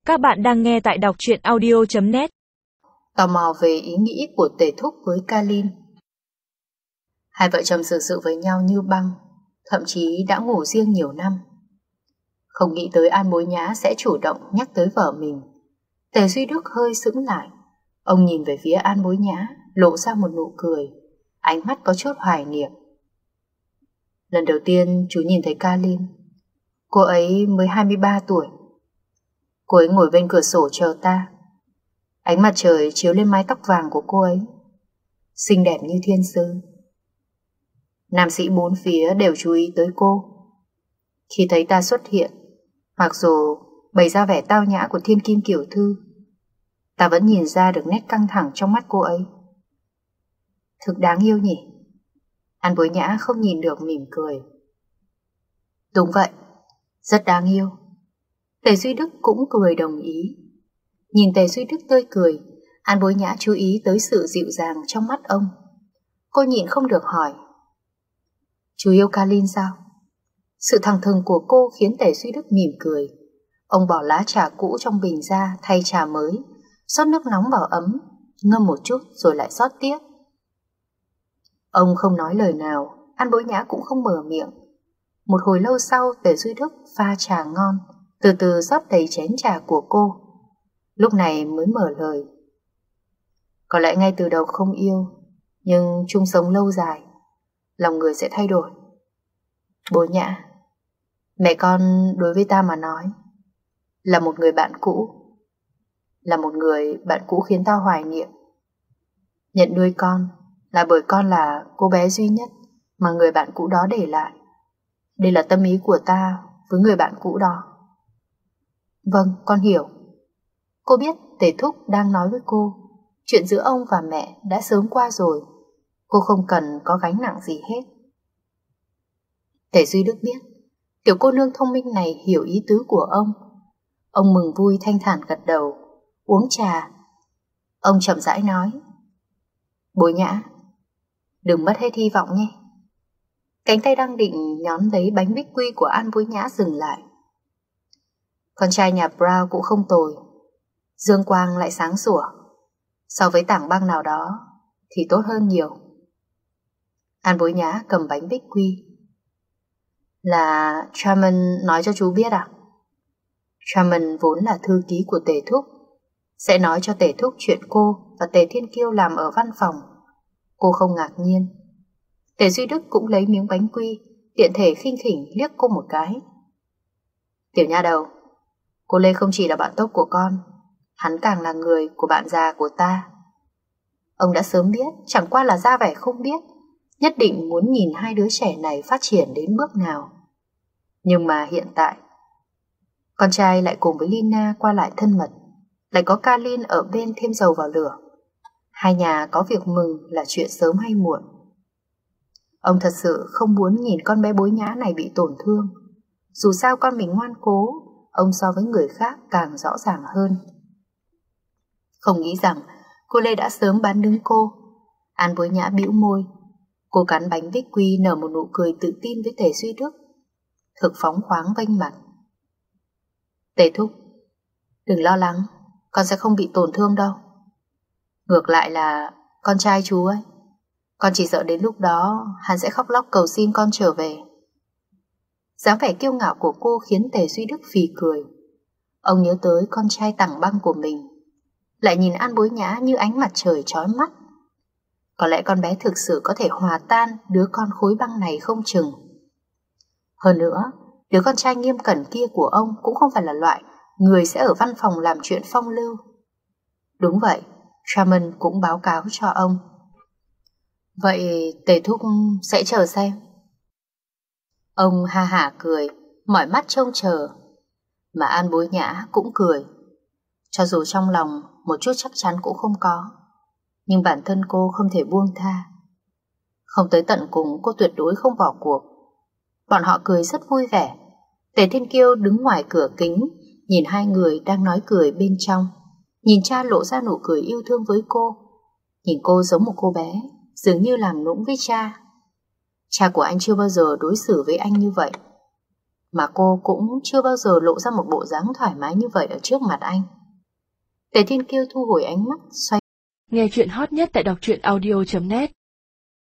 Các bạn đang nghe tại đọc truyện audio.net. Tò mò về ý nghĩ của Tề Thúc với Kalin. Hai vợ chồng xử sự với nhau như băng, thậm chí đã ngủ riêng nhiều năm. Không nghĩ tới An Bối Nhã sẽ chủ động nhắc tới vợ mình. Tề Duy Đức hơi sững lại. Ông nhìn về phía An Bối Nhã, lộ ra một nụ cười, ánh mắt có chút hoài niệm. Lần đầu tiên chú nhìn thấy Kalin, cô ấy mới 23 tuổi. Cô ấy ngồi bên cửa sổ chờ ta. Ánh mặt trời chiếu lên mái tóc vàng của cô ấy, xinh đẹp như thiên sứ. Nam sĩ bốn phía đều chú ý tới cô. Khi thấy ta xuất hiện, mặc dù bày ra vẻ tao nhã của thiên kim tiểu thư, ta vẫn nhìn ra được nét căng thẳng trong mắt cô ấy. Thực đáng yêu nhỉ? An Bối Nhã không nhìn được mỉm cười. Đúng vậy, rất đáng yêu. Tề Duy Đức cũng cười đồng ý. Nhìn Tề Duy Đức tươi cười, An Bối Nhã chú ý tới sự dịu dàng trong mắt ông. Cô nhịn không được hỏi: chú yêu Kalin sao? Sự thẳng thừng của cô khiến Tề Duy Đức mỉm cười. Ông bỏ lá trà cũ trong bình ra thay trà mới, rót nước nóng vào ấm, ngâm một chút rồi lại rót tiếp. Ông không nói lời nào, An Bối Nhã cũng không mở miệng. Một hồi lâu sau, Tề Duy Đức pha trà ngon, từ từ rót đầy chén trà của cô. Lúc này mới mở lời: có lẽ ngay từ đầu không yêu, nhưng chung sống lâu dài, lòng người sẽ thay đổi. Bối Nhã, mẹ con đối với ta mà nói là một người bạn cũ, là một người bạn cũ khiến ta hoài niệm. Nhận nuôi con là bởi con là cô bé duy nhất mà người bạn cũ đó để lại. Đây là tâm ý của ta với người bạn cũ đó. Vâng, con hiểu. Cô biết Tề Thúc đang nói với cô chuyện giữa ông và mẹ đã sớm qua rồi. Cô không cần có gánh nặng gì hết. Tề Duy Đức biết tiểu cô nương thông minh này hiểu ý tứ của ông. Ông mừng vui thanh thản gật đầu, uống trà. Ông chậm rãi nói: Bối Nhã, đừng mất hết hy vọng nhé. Cánh tay đang định nhón lấy bánh bích quy của An Bối Nhã dừng lại. Con trai nhà Brown cũng không tồi, dương quang lại sáng sủa. So với tảng băng nào đó thì tốt hơn nhiều. An Bối Nhã cầm bánh bích quy. Là Charmant nói cho chú biết à? Charmant vốn là thư ký của Tề Thúc, sẽ nói cho Tề Thúc chuyện cô và Tề Thiên Kiêu làm ở văn phòng. Cô không ngạc nhiên. Tề Duy Đức cũng lấy miếng bánh quy, tiện thể khinh khỉnh liếc cô một cái. Tiểu nha đầu, cô Lê không chỉ là bạn tốt của con, hắn càng là người của bạn già của ta. Ông đã sớm biết, chẳng qua là ra vẻ không biết, nhất định muốn nhìn hai đứa trẻ này phát triển đến bước nào. Nhưng mà hiện tại, con trai lại cùng với Lina qua lại thân mật, lại có Kalin ở bên thêm dầu vào lửa. Hai nhà có việc mừng là chuyện sớm hay muộn. Ông thật sự không muốn nhìn con bé Bối Nhã này bị tổn thương. Dù sao con mình ngoan cố, ông so với người khác càng rõ ràng hơn. Không nghĩ rằng cô Lê đã sớm bán đứng cô. An Bối Nhã bĩu môi. Cô cắn bánh bích quy nở một nụ cười tự tin với Tề Duy Đức, thực phóng khoáng vênh mặt. Tề Thúc, đừng lo lắng, con sẽ không bị tổn thương đâu. Ngược lại là con trai chú ấy, con chỉ sợ đến lúc đó hắn sẽ khóc lóc cầu xin con trở về. Dáng vẻ kiêu ngạo của cô khiến Tề Duy Đức phì cười. Ông nhớ tới con trai tảng băng của mình, lại nhìn An Bối Nhã như ánh mặt trời chói mắt. Có lẽ con bé thực sự có thể hòa tan đứa con khối băng này không chừng. Hơn nữa, đứa con trai nghiêm cẩn kia của ông cũng không phải là loại người sẽ ở văn phòng làm chuyện phong lưu. Đúng vậy, Charmant cũng báo cáo cho ông. Vậy Tề Thúc sẽ chờ xem. Ông ha hả cười, mỏi mắt trông chờ. Mà An Bối Nhã cũng cười. Cho dù trong lòng một chút chắc chắn cũng không có, nhưng bản thân cô không thể buông tha. Không tới tận cùng cô tuyệt đối không bỏ cuộc. Bọn họ cười rất vui vẻ. Tề Thiên Kiêu đứng ngoài cửa kính, nhìn hai người đang nói cười bên trong. Nhìn cha lộ ra nụ cười yêu thương với cô. Nhìn cô giống một cô bé, dường như làm nũng với cha. Cha của anh chưa bao giờ đối xử với anh như vậy. mà cô cũng chưa bao giờ lộ ra một bộ dáng thoải mái như vậy ở trước mặt anh. Tề Thiên Kiêu thu hồi ánh mắt, xoay. Nghe chuyện hot nhất tại đọc truyện audio.net